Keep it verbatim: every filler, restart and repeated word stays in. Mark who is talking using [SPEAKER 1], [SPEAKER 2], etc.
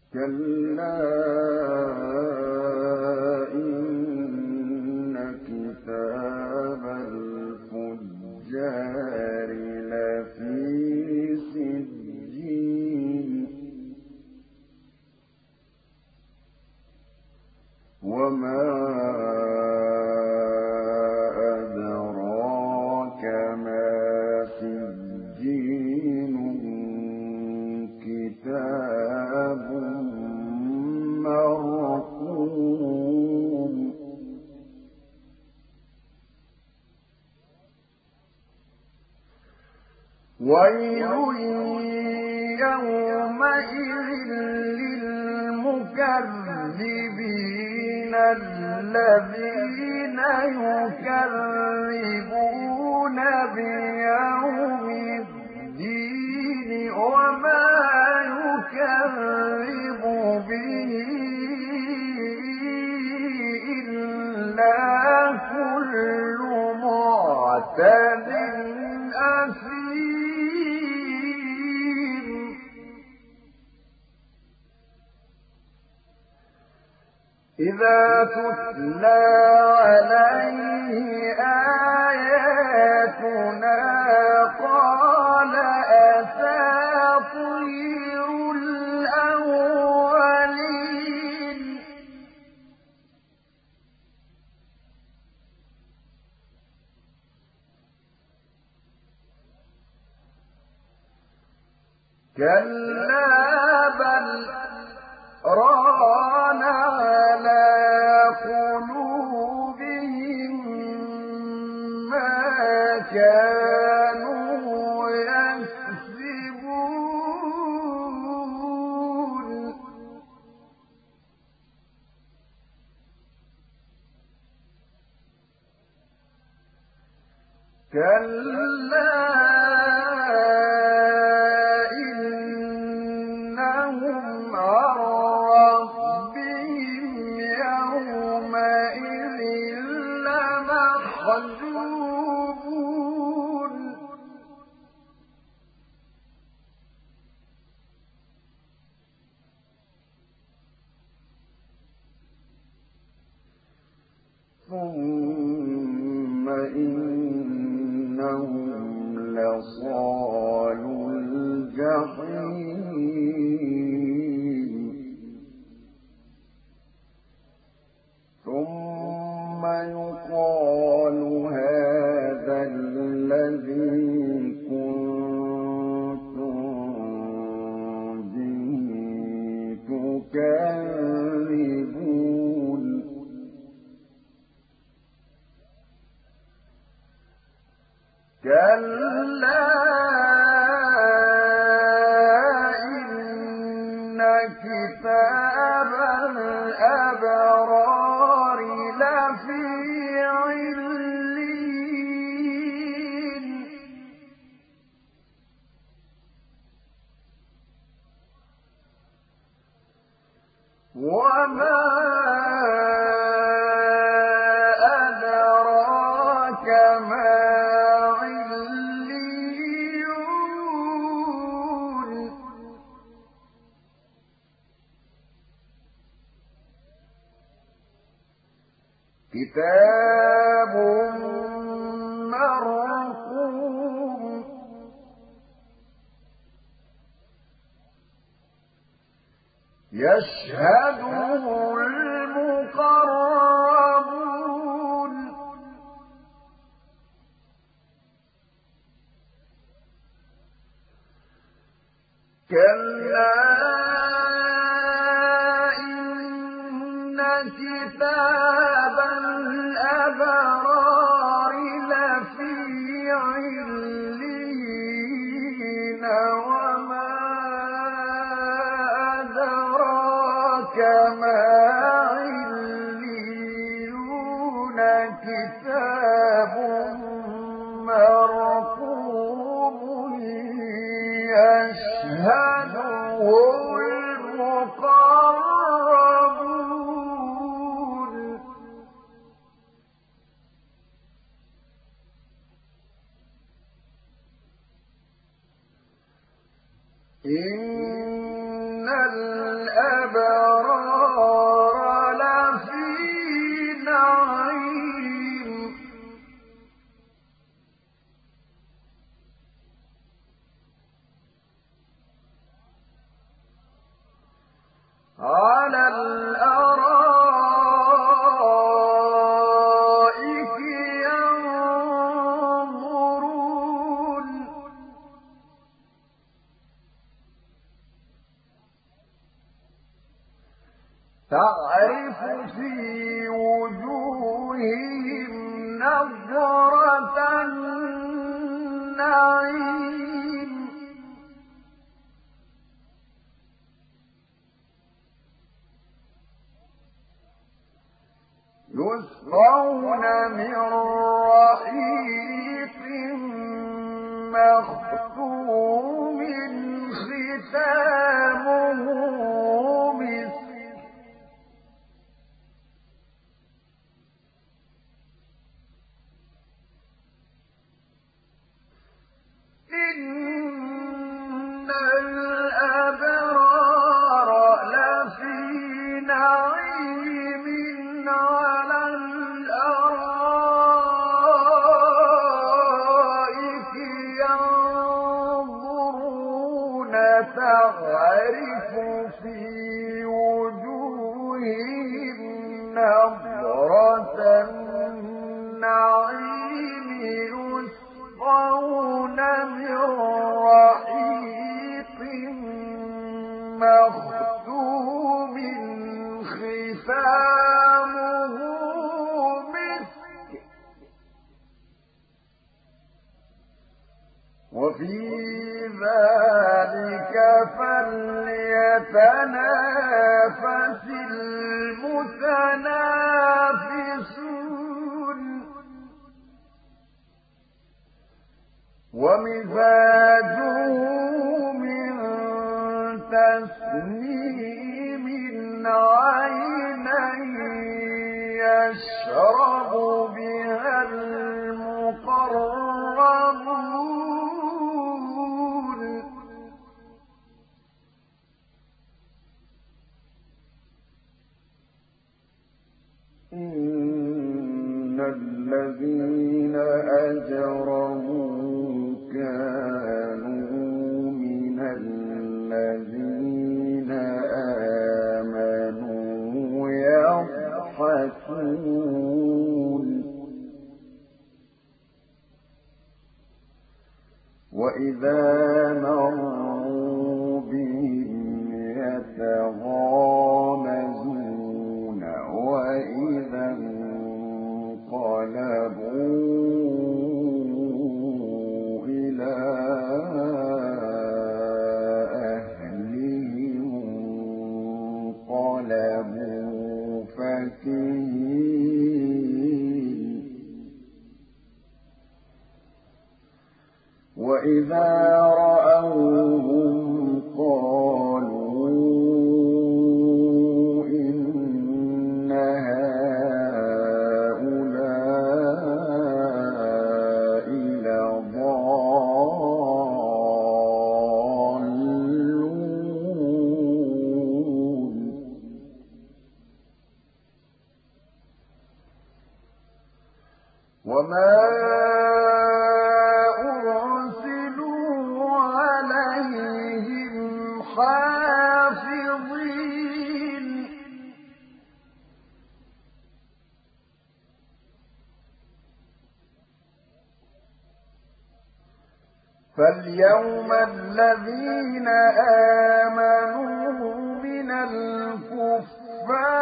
[SPEAKER 1] كلا إن كتاب الفجار لفي سجين وما أدراك ما سجين كتاب مرقوم ويل يومئذ للمكذبين الذين يكذبون بيوم الدين وما يكذب به إلا كل معتد أثيم إذا تتلى عليه آياتنا قال أساطير الأولين كلا بل ران على قلوبهم ما كانوا يكسبون كلا إنهم عن ربهم يومئذ لمحجوبون ثم إنهم لصالوا الجحيم ثم يقال هذا الذي كنتم به تكذبون كلا إن كتاب الأبرار لفي عليين وما أدراك ما كتاب مرقوم يشهده المقربون كلا إن كتاب الأبرار لفي عليين وما أدراك ما عليون كتاب مرقوم يشهده المقربون إن الأبرار الأبرار لفي نعيم على الأرائك ينظرون تعرف في وجوههم نضرة النعيم يسقون من رحيق مختوم ختامه مسك إن الأبرار لفي نعيم على الأرائك ينظرون تعرف في وجوههم نضرة النعيم يسقون من رحيق مختوم ختامه مسك وفي ذلك فليتنافس المتنافسون ومزاجه من تسنيم عينا يشرب بها المقربون إن الذين أجرموا كانوا من الذين آمنوا يضحكون وإذا مروا بهم يتغامزون وإذا انقلبوا إلى أهلهم انقلبوا فكهين وإذا رأوهم قالوا إن هؤلاء لضالون وما حافظين فاليوم الذين آمنوا من الكفار